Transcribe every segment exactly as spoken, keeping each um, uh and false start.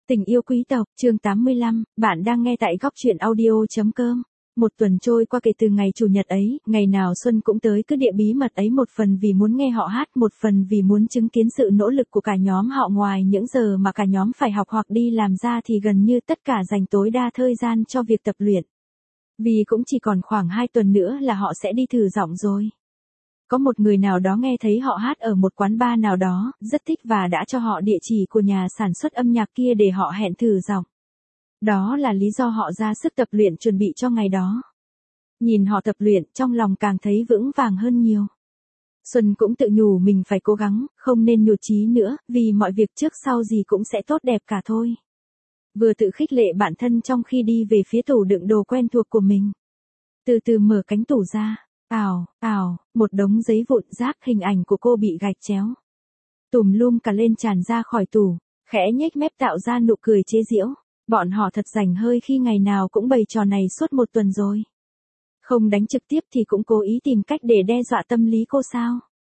Tình yêu quý tộc, chương tám mươi lăm, bạn đang nghe tại góc truyện audio.com. Một tuần trôi qua kể từ ngày chủ nhật ấy, ngày nào Xuân cũng tới cứ địa bí mật ấy, một phần vì muốn nghe họ hát, một phần vì muốn chứng kiến sự nỗ lực của cả nhóm họ. Ngoài những giờ mà cả nhóm phải học hoặc đi làm ra thì gần như tất cả dành tối đa thời gian cho việc tập luyện. Vì cũng chỉ còn khoảng hai tuần nữa là họ sẽ đi thử giọng rồi. Có một người nào đó nghe thấy họ hát ở một quán bar nào đó, rất thích và đã cho họ địa chỉ của nhà sản xuất âm nhạc kia để họ hẹn thử giọng. Đó là lý do họ ra sức tập luyện chuẩn bị cho ngày đó. Nhìn họ tập luyện, trong lòng càng thấy vững vàng hơn nhiều. Xuân cũng tự nhủ mình phải cố gắng, không nên nhụt chí nữa, vì mọi việc trước sau gì cũng sẽ tốt đẹp cả thôi. Vừa tự khích lệ bản thân trong khi đi về phía tủ đựng đồ quen thuộc của mình. Từ từ mở cánh tủ ra. Ào, ào, một đống giấy vụn rác, hình ảnh của cô bị gạch chéo. Tùm lum cả lên tràn ra khỏi tủ, khẽ nhếch mép tạo ra nụ cười chế giễu. Bọn họ thật rảnh hơi khi ngày nào cũng bày trò này suốt một tuần rồi. Không đánh trực tiếp thì cũng cố ý tìm cách để đe dọa tâm lý cô sao.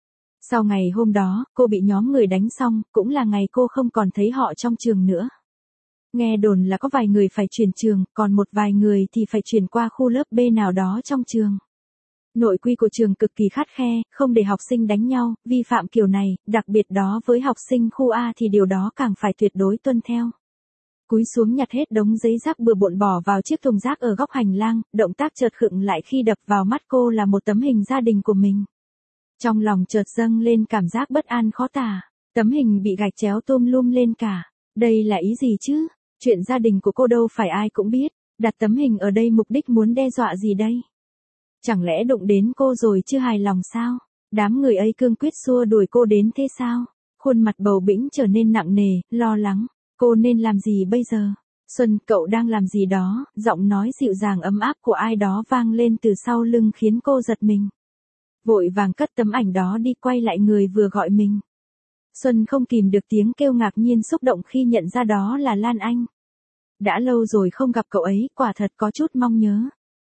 Sau ngày hôm đó, cô bị nhóm người đánh xong, cũng là ngày cô không còn thấy họ trong trường nữa. Nghe đồn là có vài người phải chuyển trường, còn một vài người thì phải chuyển qua khu lớp B nào đó trong trường. Nội quy của trường cực kỳ khắt khe, không để học sinh đánh nhau, vi phạm kiểu này, đặc biệt đó với học sinh khu A thì điều đó càng phải tuyệt đối tuân theo. Cúi xuống nhặt hết đống giấy rác bừa bộn bỏ vào chiếc thùng rác ở góc hành lang, động tác chợt khựng lại khi đập vào mắt cô là một tấm hình gia đình của mình. Trong lòng chợt dâng lên cảm giác bất an khó tả, tấm hình bị gạch chéo tôm lum lên cả. Đây là ý gì chứ? Chuyện gia đình của cô đâu phải ai cũng biết, đặt tấm hình ở đây mục đích muốn đe dọa gì đây? Chẳng lẽ đụng đến cô rồi chưa hài lòng sao? Đám người ấy cương quyết xua đuổi cô đến thế sao? Khuôn mặt bầu bĩnh trở nên nặng nề, lo lắng. Cô nên làm gì bây giờ? Xuân, cậu đang làm gì đó? Giọng nói dịu dàng ấm áp của ai đó vang lên từ sau lưng khiến cô giật mình. Vội vàng cất tấm ảnh đó đi, quay lại người vừa gọi mình. Xuân không kìm được tiếng kêu ngạc nhiên xúc động khi nhận ra đó là Lan Anh. Đã lâu rồi không gặp cậu ấy, quả thật có chút mong nhớ.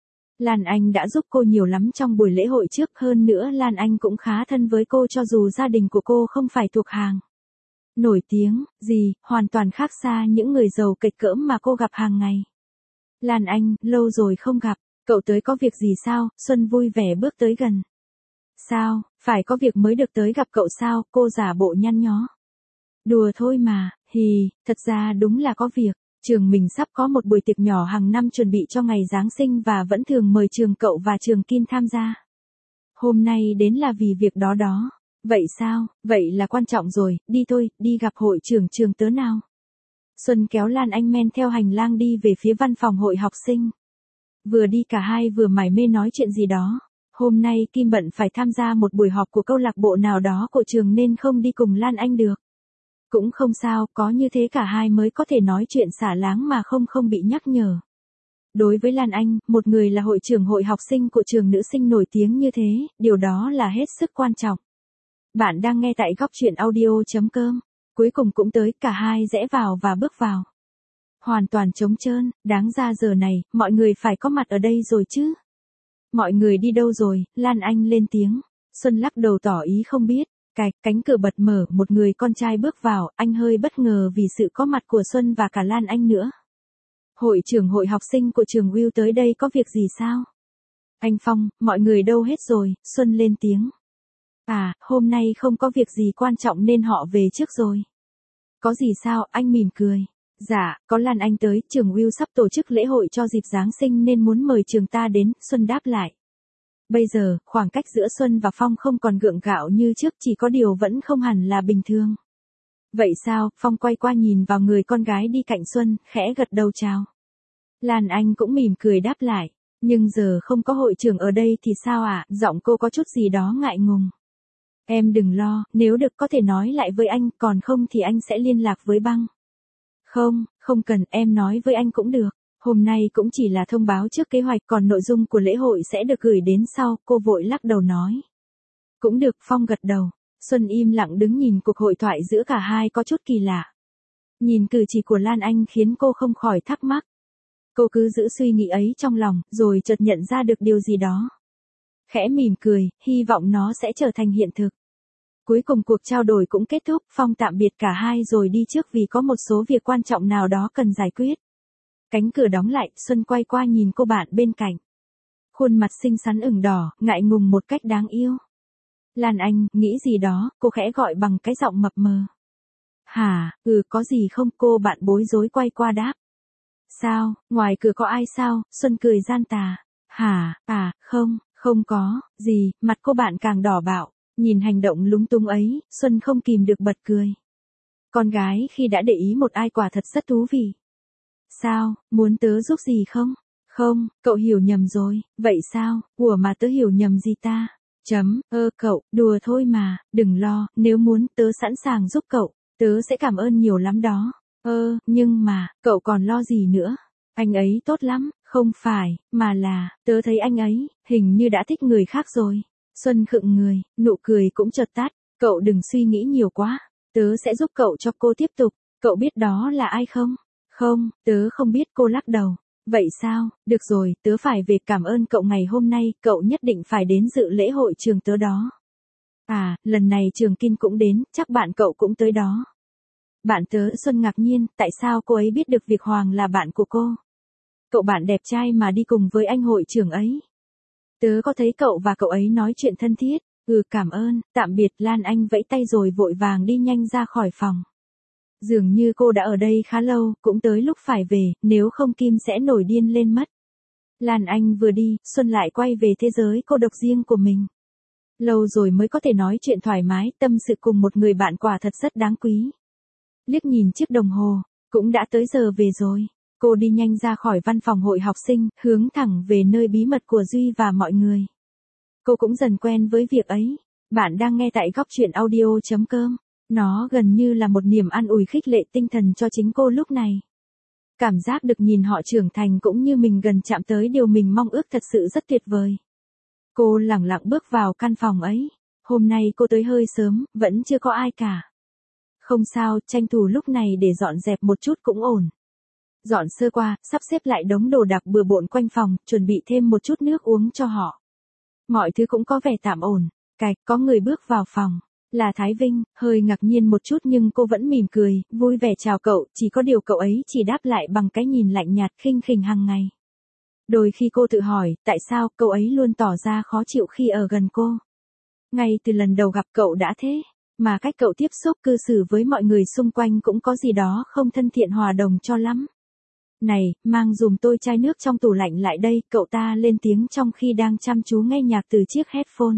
Lan Anh đã giúp cô nhiều lắm trong buổi lễ hội trước, hơn nữa Lan Anh cũng khá thân với cô cho dù gia đình của cô không phải thuộc hàng nổi tiếng gì, hoàn toàn khác xa những người giàu kịch cỡm mà cô gặp hàng ngày. Lan Anh, lâu rồi không gặp, cậu tới có việc gì sao? Xuân vui vẻ bước tới gần. Sao, phải có việc mới được tới gặp cậu sao? Cô giả bộ nhăn nhó. Đùa thôi mà, hì, thật ra đúng là có việc. Trường mình sắp có một buổi tiệc nhỏ hàng năm chuẩn bị cho ngày Giáng sinh và vẫn thường mời trường cậu và trường Kim tham gia. Hôm nay đến là vì việc đó đó. Vậy sao, vậy là quan trọng rồi, đi thôi, đi gặp hội trưởng trường tớ nào. Xuân kéo Lan Anh men theo hành lang đi về phía văn phòng hội học sinh. Vừa đi cả hai vừa mải mê nói chuyện gì đó. Hôm nay Kim bận phải tham gia một buổi họp của câu lạc bộ nào đó của trường nên không đi cùng Lan Anh được. Cũng không sao, có như thế cả hai mới có thể nói chuyện xả láng mà không không bị nhắc nhở. Đối với Lan Anh, một người là hội trưởng hội học sinh của trường nữ sinh nổi tiếng như thế, điều đó là hết sức quan trọng. Bạn đang nghe tại góc truyện audio.com. Cuối cùng cũng tới, cả hai rẽ vào và bước vào. Hoàn toàn trống trơn, đáng ra giờ này, mọi người phải có mặt ở đây rồi chứ. Mọi người đi đâu rồi? Lan Anh lên tiếng. Xuân lắc đầu tỏ ý không biết. Cạch, cánh cửa bật mở, một người con trai bước vào, anh hơi bất ngờ vì sự có mặt của Xuân và cả Lan Anh nữa. Hội trưởng hội học sinh của trường Will tới đây có việc gì sao? Anh Phong, mọi người đâu hết rồi? Xuân lên tiếng. À, hôm nay không có việc gì quan trọng nên họ về trước rồi. Có gì sao? Anh mỉm cười. Dạ, có Lan Anh tới, trường Will sắp tổ chức lễ hội cho dịp Giáng sinh nên muốn mời trường ta đến, Xuân đáp lại. Bây giờ, khoảng cách giữa Xuân và Phong không còn gượng gạo như trước, chỉ có điều vẫn không hẳn là bình thường. Vậy sao? Phong quay qua nhìn vào người con gái đi cạnh Xuân, khẽ gật đầu chào. Lan Anh cũng mỉm cười đáp lại. Nhưng giờ không có hội trưởng ở đây thì sao ạ? À? Giọng cô có chút gì đó ngại ngùng. Em đừng lo, nếu được có thể nói lại với anh, còn không thì anh sẽ liên lạc với Băng. Không, không cần, em nói với anh cũng được. Hôm nay cũng chỉ là thông báo trước kế hoạch, còn nội dung của lễ hội sẽ được gửi đến sau, cô vội lắc đầu nói. Cũng được, Phong gật đầu. Xuân im lặng đứng nhìn cuộc hội thoại giữa cả hai có chút kỳ lạ. Nhìn cử chỉ của Lan Anh khiến cô không khỏi thắc mắc. Cô cứ giữ suy nghĩ ấy trong lòng, rồi chợt nhận ra được điều gì đó. Khẽ mỉm cười, hy vọng nó sẽ trở thành hiện thực. Cuối cùng cuộc trao đổi cũng kết thúc, Phong tạm biệt cả hai rồi đi trước vì có một số việc quan trọng nào đó cần giải quyết. Cánh cửa đóng lại, Xuân quay qua nhìn cô bạn bên cạnh. Khuôn mặt xinh xắn ửng đỏ, ngại ngùng một cách đáng yêu. Lan Anh, nghĩ gì đó, cô khẽ gọi bằng cái giọng mập mờ. Hả, ừ có gì không, cô bạn bối rối quay qua đáp. Sao, ngoài cửa có ai sao, Xuân cười gian tà. Hả, à, không, không có, gì, mặt cô bạn càng đỏ bạo, nhìn hành động lúng túng ấy, Xuân không kìm được bật cười. Con gái khi đã để ý một ai quả thật rất thú vị. Sao, muốn tớ giúp gì không? Không, cậu hiểu nhầm rồi, vậy sao, ủa mà tớ hiểu nhầm gì ta? Chấm, ơ cậu, đùa thôi mà, đừng lo, nếu muốn tớ sẵn sàng giúp cậu, tớ sẽ cảm ơn nhiều lắm đó. Ơ, nhưng mà, cậu còn lo gì nữa? Anh ấy tốt lắm, không phải, mà là, tớ thấy anh ấy, hình như đã thích người khác rồi. Xuân khựng người, nụ cười cũng chợt tắt, cậu đừng suy nghĩ nhiều quá, tớ sẽ giúp cậu cho cô tiếp tục, cậu biết đó là ai không? Không, tớ không biết, cô lắc đầu. Vậy sao, được rồi, tớ phải về, cảm ơn cậu ngày hôm nay, cậu nhất định phải đến dự lễ hội trường tớ đó. À, lần này Trường Kinh cũng đến, chắc bạn cậu cũng tới đó. Bạn tớ, Xuân ngạc nhiên, tại sao cô ấy biết được việc Hoàng là bạn của cô? Cậu bạn đẹp trai mà đi cùng với anh hội trưởng ấy. Tớ có thấy cậu và cậu ấy nói chuyện thân thiết. Ừ, cảm ơn, tạm biệt. Lan Anh vẫy tay rồi vội vàng đi nhanh ra khỏi phòng. Dường như cô đã ở đây khá lâu, cũng tới lúc phải về, nếu không Kim sẽ nổi điên lên mất. Lan Anh vừa đi, Xuân lại quay về thế giới cô độc riêng của mình. Lâu rồi mới có thể nói chuyện thoải mái, tâm sự cùng một người bạn quả thật rất đáng quý. Liếc nhìn chiếc đồng hồ, cũng đã tới giờ về rồi. Cô đi nhanh ra khỏi văn phòng hội học sinh, hướng thẳng về nơi bí mật của Duy và mọi người. Cô cũng dần quen với việc ấy. Bạn đang nghe tại góc truyện audio chấm com. Nó gần như là một niềm an ủi khích lệ tinh thần cho chính cô lúc này. Cảm giác được nhìn họ trưởng thành cũng như mình gần chạm tới điều mình mong ước thật sự rất tuyệt vời. Cô lẳng lặng bước vào căn phòng ấy. Hôm nay cô tới hơi sớm, vẫn chưa có ai cả. Không sao, tranh thủ lúc này để dọn dẹp một chút cũng ổn. Dọn sơ qua, sắp xếp lại đống đồ đạc bừa bộn quanh phòng, chuẩn bị thêm một chút nước uống cho họ. Mọi thứ cũng có vẻ tạm ổn. Cạch, có người bước vào phòng. Là Thái Vinh, hơi ngạc nhiên một chút nhưng cô vẫn mỉm cười, vui vẻ chào cậu, chỉ có điều cậu ấy chỉ đáp lại bằng cái nhìn lạnh nhạt khinh khỉnh hàng ngày. Đôi khi cô tự hỏi, tại sao cậu ấy luôn tỏ ra khó chịu khi ở gần cô. Ngay từ lần đầu gặp cậu đã thế, mà cách cậu tiếp xúc cư xử với mọi người xung quanh cũng có gì đó không thân thiện hòa đồng cho lắm. Này, mang dùm tôi chai nước trong tủ lạnh lại đây, cậu ta lên tiếng trong khi đang chăm chú nghe nhạc từ chiếc headphone.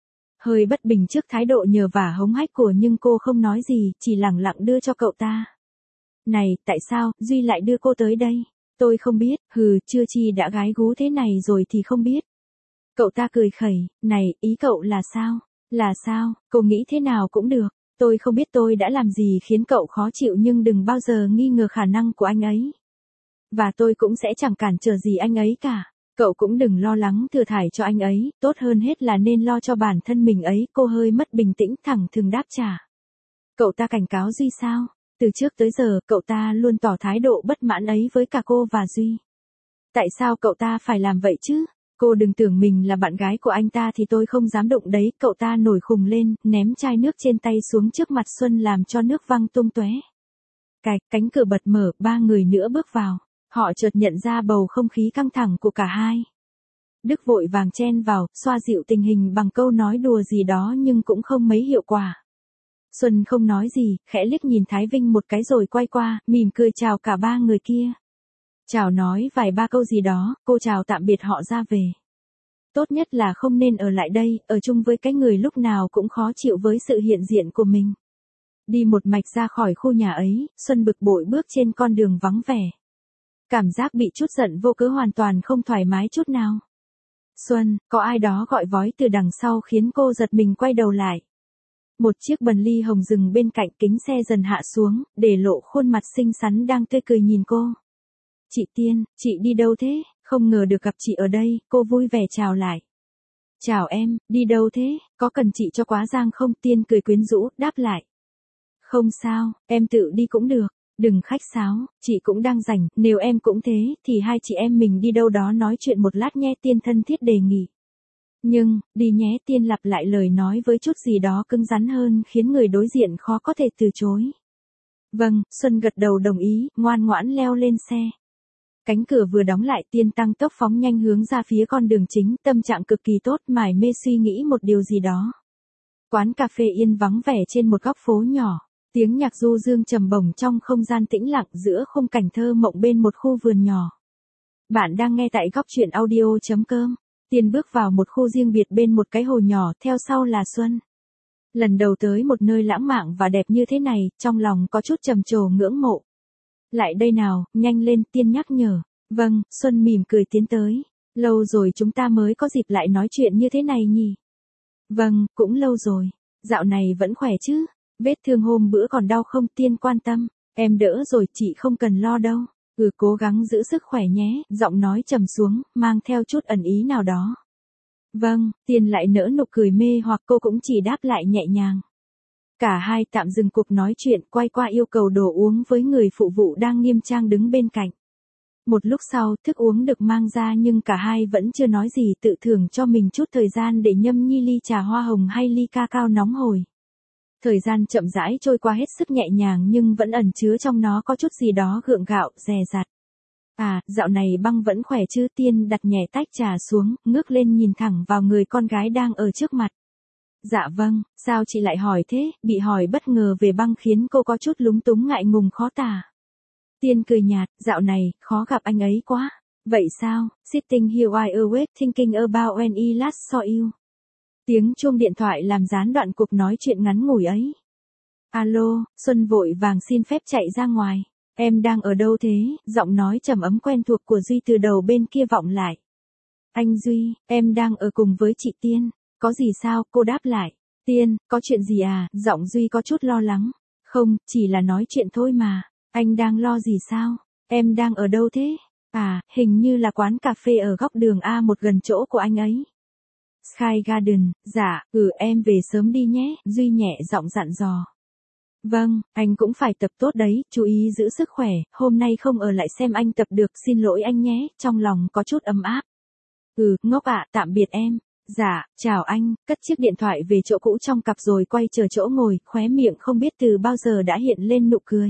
Hơi bất bình trước thái độ nhờ vả hống hách của nhưng cô không nói gì, chỉ lẳng lặng đưa cho cậu ta. Này, tại sao, Duy lại đưa cô tới đây? Tôi không biết, hừ, chưa chi đã gái gú thế này rồi thì không biết. Cậu ta cười khẩy, này, ý cậu là sao? Là sao, cô nghĩ thế nào cũng được. Tôi không biết tôi đã làm gì khiến cậu khó chịu nhưng đừng bao giờ nghi ngờ khả năng của anh ấy. Và tôi cũng sẽ chẳng cản trở gì anh ấy cả. Cậu cũng đừng lo lắng thừa thải cho anh ấy, tốt hơn hết là nên lo cho bản thân mình ấy. Cô hơi mất bình tĩnh thẳng thừng đáp trả. Cậu ta cảnh cáo Duy sao? Từ trước tới giờ, cậu ta luôn tỏ thái độ bất mãn ấy với cả cô và Duy. Tại sao cậu ta phải làm vậy chứ? Cô đừng tưởng mình là bạn gái của anh ta thì tôi không dám đụng đấy. Cậu ta nổi khùng lên, ném chai nước trên tay xuống trước mặt Xuân làm cho nước văng tung tóe. Cạch, cánh cửa bật mở, ba người nữa bước vào. Họ chợt nhận ra bầu không khí căng thẳng của cả hai. Đức vội vàng chen vào, xoa dịu tình hình bằng câu nói đùa gì đó nhưng cũng không mấy hiệu quả. Xuân không nói gì, khẽ liếc nhìn Thái Vinh một cái rồi quay qua, mỉm cười chào cả ba người kia. Chào nói vài ba câu gì đó, cô chào tạm biệt họ ra về. Tốt nhất là không nên ở lại đây, ở chung với cái người lúc nào cũng khó chịu với sự hiện diện của mình. Đi một mạch ra khỏi khu nhà ấy, Xuân bực bội bước trên con đường vắng vẻ. Cảm giác bị chút giận vô cớ hoàn toàn không thoải mái chút nào. Xuân, có ai đó gọi vói từ đằng sau khiến cô giật mình quay đầu lại. Một chiếc Bentley hồng dừng bên cạnh, kính xe dần hạ xuống, để lộ khuôn mặt xinh xắn đang tươi cười nhìn cô. Chị Tiên, chị đi đâu thế? Không ngờ được gặp chị ở đây, cô vui vẻ chào lại. Chào em, đi đâu thế? Có cần chị cho quá giang không? Tiên cười quyến rũ, đáp lại. Không sao, em tự đi cũng được. Đừng khách sáo, chị cũng đang rảnh, nếu em cũng thế, thì hai chị em mình đi đâu đó nói chuyện một lát nhé. Tiên thân thiết đề nghị. Nhưng, đi nhé, Tiên lặp lại lời nói với chút gì đó cứng rắn hơn khiến người đối diện khó có thể từ chối. Vâng, Xuân gật đầu đồng ý, ngoan ngoãn leo lên xe. Cánh cửa vừa đóng lại, Tiên tăng tốc phóng nhanh hướng ra phía con đường chính, tâm trạng cực kỳ tốt, mải mê suy nghĩ một điều gì đó. Quán cà phê yên vắng vẻ trên một góc phố nhỏ, tiếng nhạc du dương trầm bổng trong không gian tĩnh lặng giữa khung cảnh thơ mộng bên một khu vườn nhỏ. Bạn đang nghe tại góc truyện audio chấm com. Tiên bước vào một khu riêng biệt bên một cái hồ nhỏ, theo sau là Xuân. Lần đầu tới một nơi lãng mạn và đẹp như thế này, trong lòng có chút trầm trồ ngưỡng mộ. Lại đây nào, nhanh lên, Tiên nhắc nhở. Vâng, Xuân mỉm cười tiến tới. Lâu rồi chúng ta mới có dịp lại nói chuyện như thế này nhỉ? Vâng, cũng lâu rồi. Dạo này vẫn khỏe chứ? Vết thương hôm bữa còn đau không? Tiên quan tâm. Em đỡ rồi, chị không cần lo đâu. Ừ, cố gắng giữ sức khỏe nhé, giọng nói trầm xuống, mang theo chút ẩn ý nào đó. Vâng, Tiên lại nở nụ cười mê hoặc cô cũng chỉ đáp lại nhẹ nhàng. Cả hai tạm dừng cuộc nói chuyện, quay qua yêu cầu đồ uống với người phụ vụ đang nghiêm trang đứng bên cạnh. Một lúc sau, thức uống được mang ra nhưng cả hai vẫn chưa nói gì, tự thưởng cho mình chút thời gian để nhâm nhi ly trà hoa hồng hay ly ca cao nóng hổi. Thời gian chậm rãi trôi qua hết sức nhẹ nhàng nhưng vẫn ẩn chứa trong nó có chút gì đó gượng gạo, dè dặt. À, dạo này Băng vẫn khỏe chứ? Tiên đặt nhẹ tách trà xuống, ngước lên nhìn thẳng vào người con gái đang ở trước mặt. Dạ vâng, sao chị lại hỏi thế? Bị hỏi bất ngờ về Băng khiến cô có chút lúng túng ngại ngùng khó tả. Tiên cười nhạt, dạo này, khó gặp anh ấy quá. Vậy sao? Sitting here while awake thinking about when I last saw you. Tiếng chuông điện thoại làm gián đoạn cuộc nói chuyện ngắn ngủi ấy. Alo, Xuân vội vàng xin phép chạy ra ngoài. Em đang ở đâu thế? Giọng nói trầm ấm quen thuộc của Duy từ đầu bên kia vọng lại. Anh Duy, em đang ở cùng với chị Tiên. Có gì sao? Cô đáp lại. Tiên, có chuyện gì à? Giọng Duy có chút lo lắng. Không, chỉ là nói chuyện thôi mà. Anh đang lo gì sao? Em đang ở đâu thế? À, hình như là quán cà phê ở góc đường A một gần chỗ của anh ấy. Sky Garden, dạ, ừ em về sớm đi nhé, Duy nhẹ giọng dặn dò. Vâng, anh cũng phải tập tốt đấy, chú ý giữ sức khỏe, hôm nay không ở lại xem anh tập được, xin lỗi anh nhé, trong lòng có chút ấm áp. Ừ, ngốc ạ, tạm biệt em. Dạ, chào anh, cất chiếc điện thoại về chỗ cũ trong cặp rồi quay chờ chỗ ngồi, khóe miệng không biết từ bao giờ đã hiện lên nụ cười.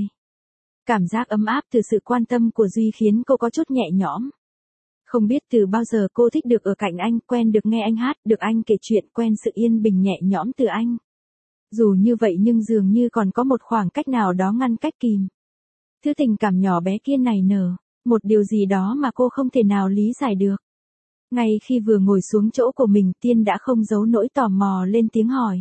Cảm giác ấm áp từ sự quan tâm của Duy khiến cô có chút nhẹ nhõm. Không biết từ bao giờ cô thích được ở cạnh anh, quen được nghe anh hát, được anh kể chuyện, quen sự yên bình nhẹ nhõm từ anh. Dù như vậy nhưng dường như còn có một khoảng cách nào đó ngăn cách kìm. Thứ tình cảm nhỏ bé kia nảy nở, một điều gì đó mà cô không thể nào lý giải được. Ngay khi vừa ngồi xuống chỗ của mình, Tiên đã không giấu nỗi tò mò lên tiếng hỏi.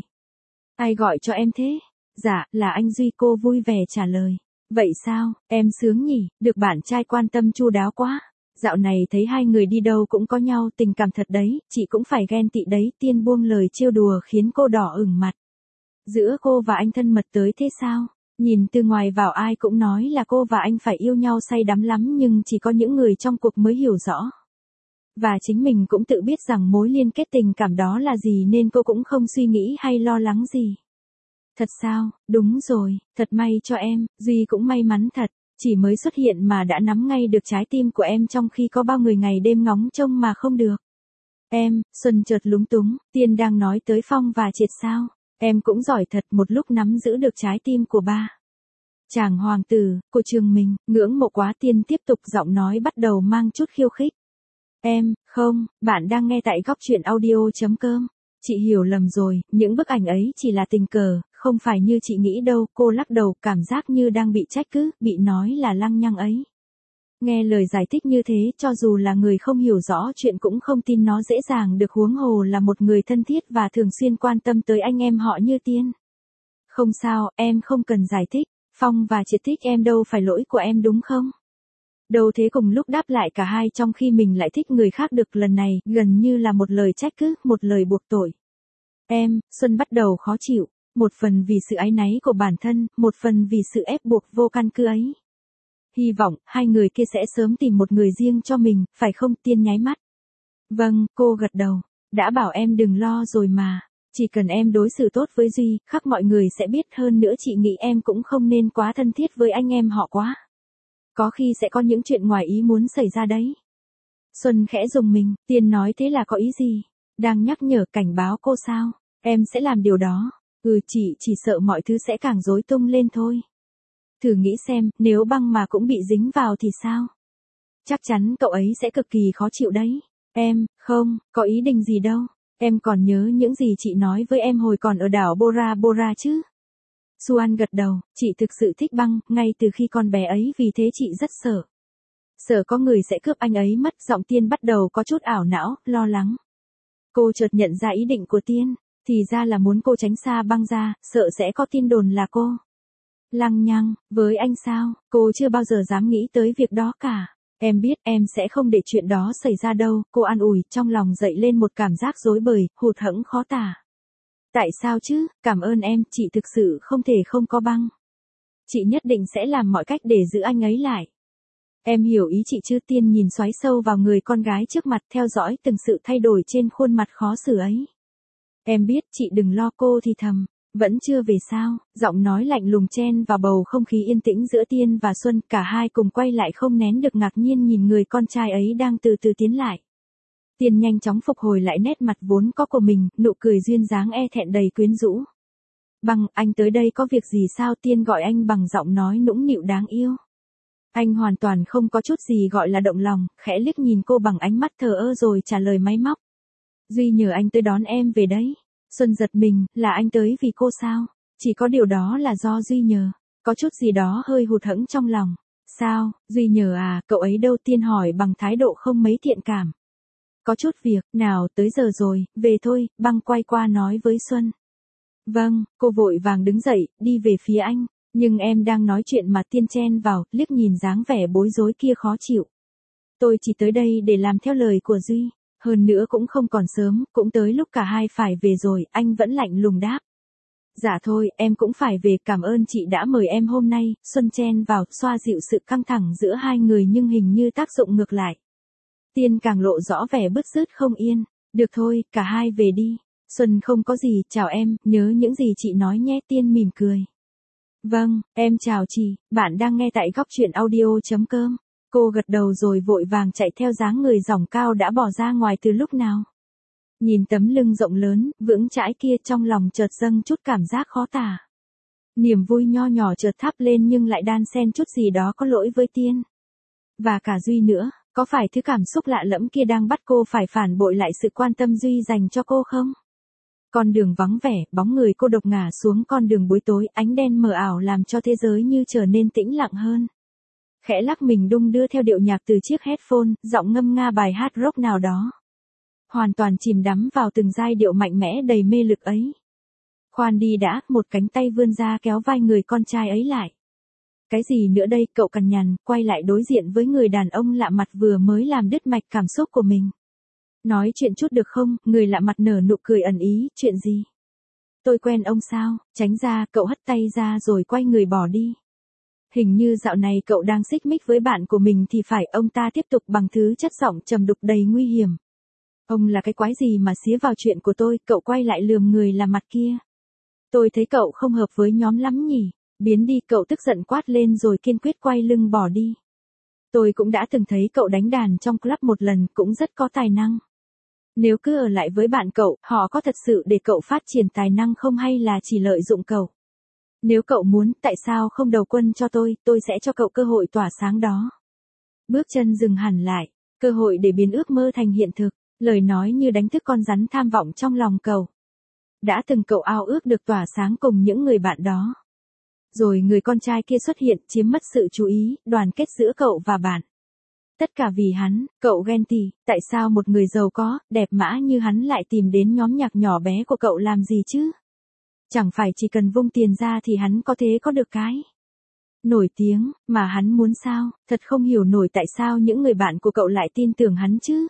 Ai gọi cho em thế? Dạ, là anh Duy, cô vui vẻ trả lời. Vậy sao, em sướng nhỉ, được bạn trai quan tâm chu đáo quá. Dạo này thấy hai người đi đâu cũng có nhau, tình cảm thật đấy, chị cũng phải ghen tị đấy. Tiên buông lời trêu đùa khiến cô đỏ ửng mặt. Giữa cô và anh thân mật tới thế sao? Nhìn từ ngoài vào ai cũng nói là cô và anh phải yêu nhau say đắm lắm nhưng chỉ có những người trong cuộc mới hiểu rõ. Và chính mình cũng tự biết rằng mối liên kết tình cảm đó là gì nên cô cũng không suy nghĩ hay lo lắng gì. Thật sao, đúng rồi, thật may cho em, Duy cũng may mắn thật, chỉ mới xuất hiện mà đã nắm ngay được trái tim của em trong khi có bao người ngày đêm ngóng trông mà không được. Em, Xuân chợt lúng túng, Tiên đang nói tới Phong và Triệt sao, em cũng giỏi thật một lúc nắm giữ được trái tim của ba. Chàng hoàng tử, của trường mình, ngưỡng mộ quá. Tiên tiếp tục, giọng nói bắt đầu mang chút khiêu khích. Em, không, bạn đang nghe tại góc truyện audio chấm com. Chị hiểu lầm rồi, những bức ảnh ấy chỉ là tình cờ, không phải như chị nghĩ đâu. Cô lắc đầu, cảm giác như đang bị trách cứ, bị nói là lăng nhăng ấy. Nghe lời giải thích như thế, cho dù là người không hiểu rõ chuyện cũng không tin nó dễ dàng được, huống hồ là một người thân thiết và thường xuyên quan tâm tới anh em họ như Tiên. Không sao, em không cần giải thích, Phong và Triệt thích em đâu phải lỗi của em đúng không? Đâu thế, cùng lúc đáp lại cả hai trong khi mình lại thích người khác được. Lần này, gần như là một lời trách cứ, một lời buộc tội. Em, Xuân bắt đầu khó chịu, một phần vì sự áy náy của bản thân, một phần vì sự ép buộc vô căn cứ ấy. Hy vọng, hai người kia sẽ sớm tìm một người riêng cho mình, phải không? Tiên nháy mắt. Vâng, cô gật đầu, đã bảo em đừng lo rồi mà. Chỉ cần em đối xử tốt với Duy, khắc mọi người sẽ biết. Hơn nữa chị nghĩ em cũng không nên quá thân thiết với anh em họ quá. Có khi sẽ có những chuyện ngoài ý muốn xảy ra đấy. Xuân khẽ rùng mình, Tiên nói thế là có ý gì? Đang nhắc nhở cảnh báo cô sao? Em sẽ làm điều đó. Ừ, chị chỉ sợ mọi thứ sẽ càng rối tung lên thôi. Thử nghĩ xem, nếu băng mà cũng bị dính vào thì sao? Chắc chắn cậu ấy sẽ cực kỳ khó chịu đấy. Em, không, có ý định gì đâu. Em còn nhớ những gì chị nói với em hồi còn ở đảo Bora Bora chứ? Suan gật đầu, chị thực sự thích băng, ngay từ khi con bé ấy vì thế chị rất sợ. Sợ có người sẽ cướp anh ấy mất, giọng Tiên bắt đầu có chút ảo não, lo lắng. Cô chợt nhận ra ý định của Tiên, thì ra là muốn cô tránh xa băng ra, sợ sẽ có tin đồn là cô. Lăng nhăng, với anh sao, cô chưa bao giờ dám nghĩ tới việc đó cả. Em biết em sẽ không để chuyện đó xảy ra đâu, cô an ủi, trong lòng dậy lên một cảm giác rối bời, hụt hẫng khó tả. Tại sao chứ, cảm ơn em, chị thực sự không thể không có băng. Chị nhất định sẽ làm mọi cách để giữ anh ấy lại. Em hiểu ý chị chứ? Tiên nhìn xoáy sâu vào người con gái trước mặt, theo dõi từng sự thay đổi trên khuôn mặt khó xử ấy. Em biết, chị đừng lo, cô thì thầm. Vẫn chưa về sao? Giọng nói lạnh lùng chen vào bầu không khí yên tĩnh giữa Tiên và Xuân, cả hai cùng quay lại không nén được ngạc nhiên nhìn người con trai ấy đang từ từ tiến lại. Tiên nhanh chóng phục hồi lại nét mặt vốn có của mình, nụ cười duyên dáng e thẹn đầy quyến rũ. Băng, anh tới đây có việc gì sao? Tiên gọi anh bằng giọng nói nũng nịu đáng yêu. Anh hoàn toàn không có chút gì gọi là động lòng, khẽ liếc nhìn cô bằng ánh mắt thờ ơ rồi trả lời máy móc. Duy nhờ anh tới đón em về đấy. Xuân giật mình, là anh tới vì cô sao? Chỉ có điều đó là do Duy nhờ. Có chút gì đó hơi hụt hẫng trong lòng. Sao, Duy nhờ à, cậu ấy đâu? Tiên hỏi bằng thái độ không mấy thiện cảm. Có chút việc, nào tới giờ rồi, về thôi, băng quay qua nói với Xuân. Vâng, cô vội vàng đứng dậy, đi về phía anh. Nhưng em đang nói chuyện mà Tiên chen vào, liếc nhìn dáng vẻ bối rối kia khó chịu. Tôi chỉ tới đây để làm theo lời của Duy. Hơn nữa cũng không còn sớm, cũng tới lúc cả hai phải về rồi, anh vẫn lạnh lùng đáp. Dạ thôi, em cũng phải về, cảm ơn chị đã mời em hôm nay. Xuân chen vào, xoa dịu sự căng thẳng giữa hai người nhưng hình như tác dụng ngược lại. Tiên càng lộ rõ vẻ bứt rứt không yên. Được thôi, cả hai về đi. Xuân không có gì, chào em, nhớ những gì chị nói nhé. Tiên mỉm cười. Vâng, em chào chị, bạn đang nghe tại góc truyện audio.com. Cô gật đầu rồi vội vàng chạy theo dáng người dỏng cao đã bỏ ra ngoài từ lúc nào. Nhìn tấm lưng rộng lớn, vững chãi kia, trong lòng chợt dâng chút cảm giác khó tả. Niềm vui nho nhỏ chợt thắp lên nhưng lại đan xen chút gì đó có lỗi với Tiên. Và cả Duy nữa, có phải thứ cảm xúc lạ lẫm kia đang bắt cô phải phản bội lại sự quan tâm Duy dành cho cô không? Con đường vắng vẻ, bóng người cô độc ngả xuống con đường buổi tối, ánh đen mờ ảo làm cho thế giới như trở nên tĩnh lặng hơn. Khẽ lắc mình đung đưa theo điệu nhạc từ chiếc headphone, giọng ngâm nga bài hát rock nào đó. Hoàn toàn chìm đắm vào từng giai điệu mạnh mẽ đầy mê lực ấy. Khoan đi đã, một cánh tay vươn ra kéo vai người con trai ấy lại. Cái gì nữa đây? Cậu cằn nhằn, quay lại đối diện với người đàn ông lạ mặt vừa mới làm đứt mạch cảm xúc của mình. Nói chuyện chút được không? Người lạ mặt nở nụ cười ẩn ý, chuyện gì? Tôi quen ông sao? Tránh ra, cậu hất tay ra rồi quay người bỏ đi. Hình như dạo này cậu đang xích mích với bạn của mình thì phải. Ông ta tiếp tục bằng thứ chất giọng trầm đục đầy nguy hiểm. Ông là cái quái gì mà xía vào chuyện của tôi? Cậu quay lại lườm người lạ mặt kia. Tôi thấy cậu không hợp với nhóm lắm nhỉ? Biến đi, cậu tức giận quát lên rồi kiên quyết quay lưng bỏ đi. Tôi cũng đã từng thấy cậu đánh đàn trong club một lần, cũng rất có tài năng. Nếu cứ ở lại với bạn cậu, họ có thật sự để cậu phát triển tài năng không hay là chỉ lợi dụng cậu? Nếu cậu muốn, tại sao không đầu quân cho tôi, tôi sẽ cho cậu cơ hội tỏa sáng đó. Bước chân dừng hẳn lại, cơ hội để biến ước mơ thành hiện thực, lời nói như đánh thức con rắn tham vọng trong lòng cậu. Đã từng cậu ao ước được tỏa sáng cùng những người bạn đó. Rồi người con trai kia xuất hiện, chiếm mất sự chú ý, đoàn kết giữa cậu và bạn. Tất cả vì hắn, cậu ghen tị, tại sao một người giàu có, đẹp mã như hắn lại tìm đến nhóm nhạc nhỏ bé của cậu làm gì chứ? Chẳng phải chỉ cần vung tiền ra thì hắn có thế có được cái nổi tiếng, mà hắn muốn sao? Thật không hiểu nổi tại sao những người bạn của cậu lại tin tưởng hắn chứ?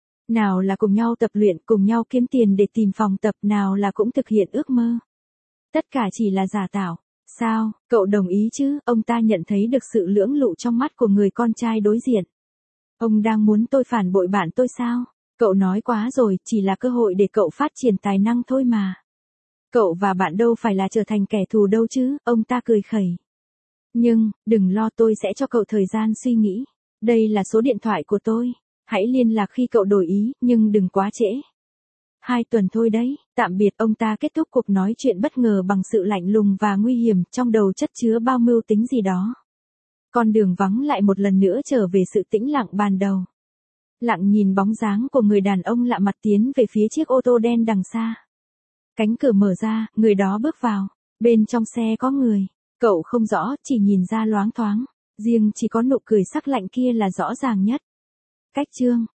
Nào là cùng nhau tập luyện, cùng nhau kiếm tiền để tìm phòng tập, nào là cũng thực hiện ước mơ. Tất cả chỉ là giả tạo. Sao, cậu đồng ý chứ? Ông ta nhận thấy được sự lưỡng lự trong mắt của người con trai đối diện. Ông đang muốn tôi phản bội bạn tôi sao? Cậu nói quá rồi, chỉ là cơ hội để cậu phát triển tài năng thôi mà. Cậu và bạn đâu phải là trở thành kẻ thù đâu chứ? Ông ta cười khẩy. Nhưng, đừng lo, tôi sẽ cho cậu thời gian suy nghĩ. Đây là số điện thoại của tôi. Hãy liên lạc khi cậu đổi ý, nhưng đừng quá trễ. Hai tuần thôi đấy, tạm biệt. Ông ta kết thúc cuộc nói chuyện bất ngờ bằng sự lạnh lùng và nguy hiểm, trong đầu chất chứa bao mưu tính gì đó. Con đường vắng lại một lần nữa trở về sự tĩnh lặng ban đầu. Lặng nhìn bóng dáng của người đàn ông lạ mặt tiến về phía chiếc ô tô đen đằng xa. Cánh cửa mở ra, người đó bước vào. Bên trong xe có người. Cậu không rõ, chỉ nhìn ra loáng thoáng. Riêng chỉ có nụ cười sắc lạnh kia là rõ ràng nhất. Cách chương